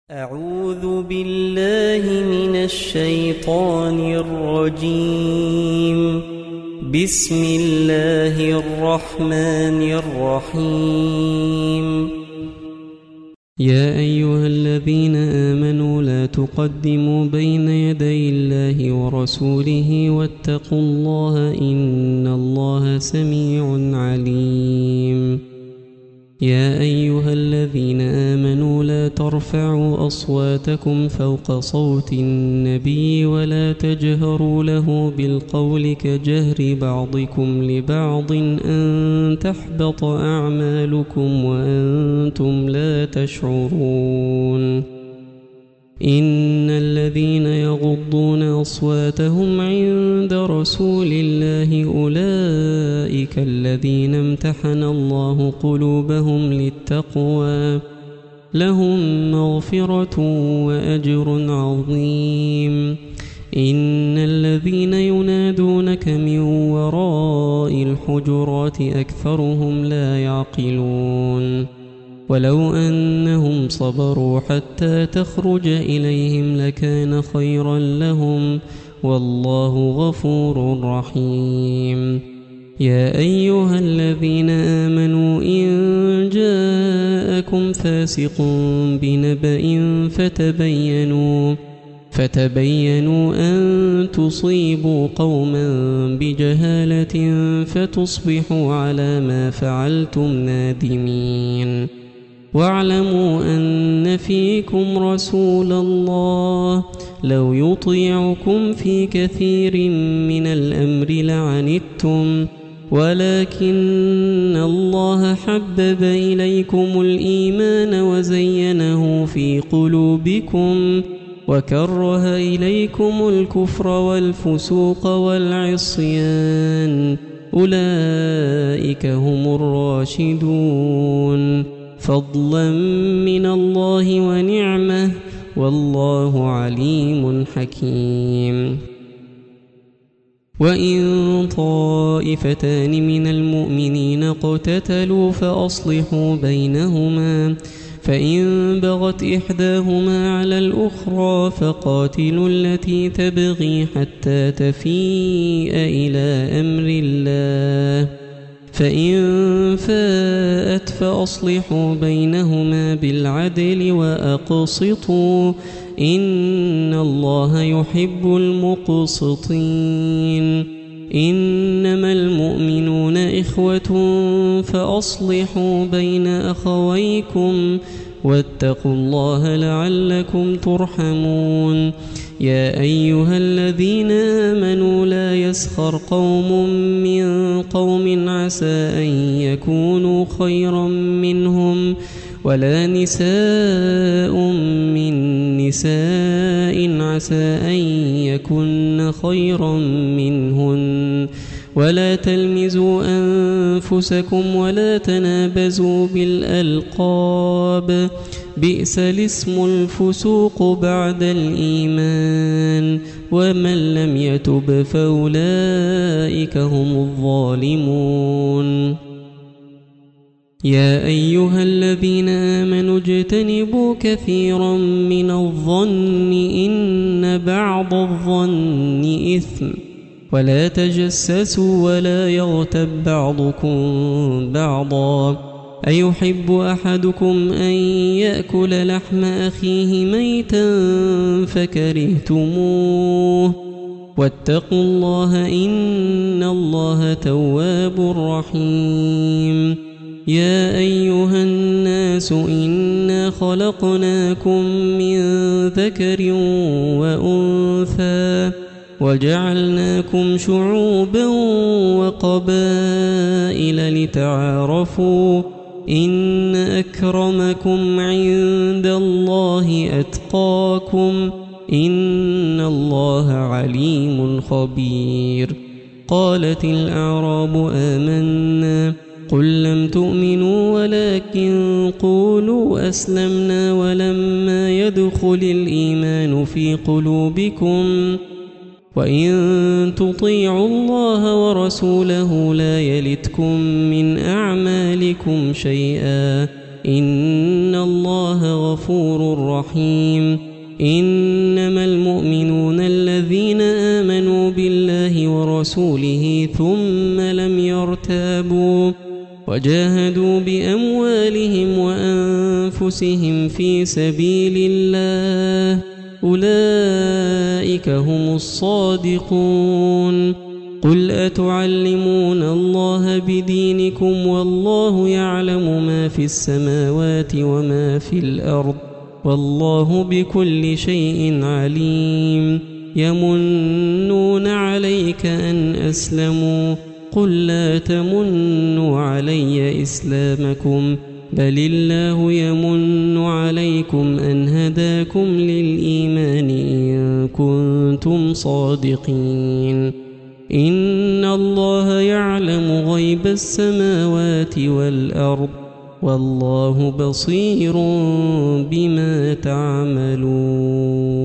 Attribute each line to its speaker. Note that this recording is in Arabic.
Speaker 1: أعوذ بالله من الشيطان الرجيم. بسم الله الرحمن الرحيم.
Speaker 2: يا أيها الذين آمنوا لا تقدموا بين يدي الله ورسوله واتقوا الله إن الله سميع عليم. يا أيها الذين آمنوا لا ترفعوا أصواتكم فوق صوت النبي ولا تجهروا له بالقول كجهر بعضكم لبعض أن تحبط أعمالكم وأنتم لا تشعرون. إن الذين يغضون أصواتهم عند رسول الله أولئك الذين امتحن الله قلوبهم للتقوى لهم مغفرة وأجر عظيم. إن الذين ينادونك من وراء الحجرات أكثرهم لا يعقلون. ولو أنهم صبروا حتى تخرج إليهم لكان خيرا لهم والله غفور رحيم. يا أيها الذين آمنوا إن جاءكم فاسق بنبأ فتبينوا أن تصيبوا قوما بجهالة فتصبحوا على ما فعلتم نادمين. واعلموا أن فيكم رسول الله لو يطيعكم في كثير من الأمر لعنتم ولكن الله حبب إليكم الإيمان وزينه في قلوبكم وكره إليكم الكفر والفسوق والعصيان أولئك هم الراشدون فضلا من الله ونعمة والله عليم حكيم. وإن طائفتان من المؤمنين اقتتلوا فأصلحوا بينهما فإن بغت إحداهما على الأخرى فقاتلوا التي تبغي حتى تفيء إلى أمر الله فإن فاءت فأصلحوا بينهما بالعدل وأقسطوا إن الله يحب المقسطين. إنما المؤمنون إخوة فأصلحوا بين أخويكم واتقوا الله لعلكم ترحمون. يا أيها الذين آمنوا لا يسخر قوم من قوم عسى أن يكونوا خيرا منهم ولا نساء من نساء عسى أن يكن خيرا منهن ولا تلمزوا أنفسكم ولا تنابزوا بالألقاب بئس الاسم الفسوق بعد الإيمان ومن لم يتب فأولئك هم الظالمون. يا أيها الذين آمنوا اجتنبوا كثيرا من الظن إن بعض الظن إثم ولا تجسسوا ولا يغتب بعضكم بعضا أيحب أحدكم أن يأكل لحم أخيه ميتا فكرهتموه واتقوا الله إن الله تواب رحيم. يا أيها الناس إنا خلقناكم من ذكر وأنثى وجعلناكم شعوبا وقبائل لتعارفوا إن أكرمكم عند الله أتقاكم إن الله عليم خبير. قالت الأعراب آمنا قل لم تؤمنوا ولكن قولوا أسلمنا ولما يدخل الإيمان في قلوبكم وإن تطيعوا الله ورسوله لا يلتكم من أعمالكم شيئا إن الله غفور رحيم إنما المؤمنون الذين آمنوا بالله ورسوله ثم لم يرتابوا وجاهدوا بأموالهم وأنفسهم في سبيل الله أولئك هم الصادقون قل أتعلمون الله بدينكم والله يعلم ما في السماوات وما في الأرض والله بكل شيء عليم يمنون عليك أن أسلموا قل لا تمنوا علي إسلامكم بل الله يمن عليكم أن هداكم للإيمان إن كنتم صادقين إن الله يعلم غيب السماوات والأرض والله بصير بما تعملون